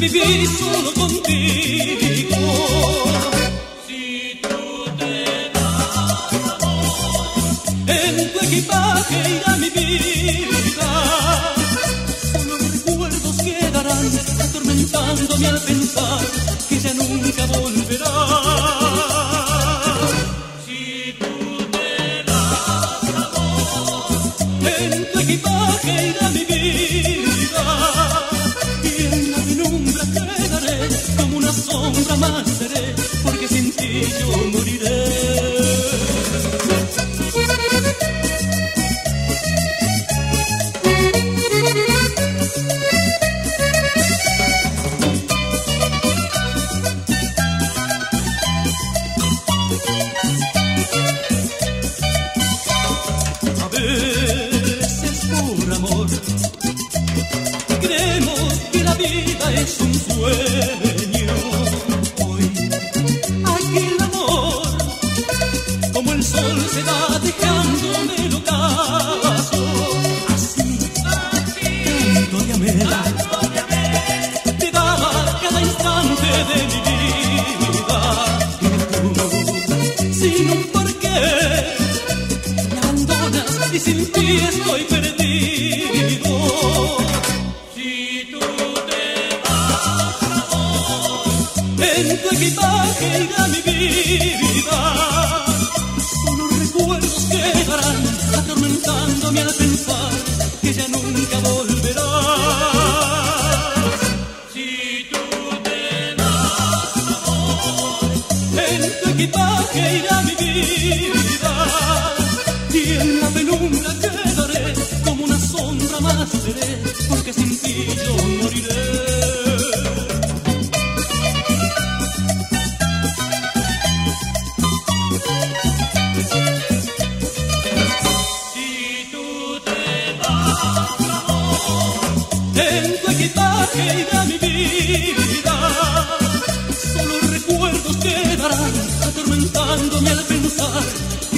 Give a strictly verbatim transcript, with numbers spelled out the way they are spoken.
vivir solo contigo. Si tú te vas, amor, En tu equipaje irá mi vida. Solo recuerdos quedarán atormentándome al pensar que ya nunca volverá. si tú te vas, amor, En tu equipaje irá mi vida. Y en la penumbra quedaré, como una sombra más seré, porque sin ti yo moriré. A veces por amor creemos que la vida es un sueño. Hoy aquí el amor, como el sol se va dejándome el ocaso. Así, tanto te amé, te daba cada instante de mi vida. Y tú, sin un porqué, me abandonas y sin ti estoy perdido. si tú te vas, amor, En tu equipaje irá mi vida. Solo recuerdos quedarán atormentándome al pensar que ya nunca volverás. si tú te vas, amor, En tu equipaje irá mi vida. Y en la penumbra quedaré, como una sombra más seré, porque sin ti yo moriré. si tú te vas, amor, En tu equipaje irá mi vida. Solo recuerdos quedarán atormentándome al pensar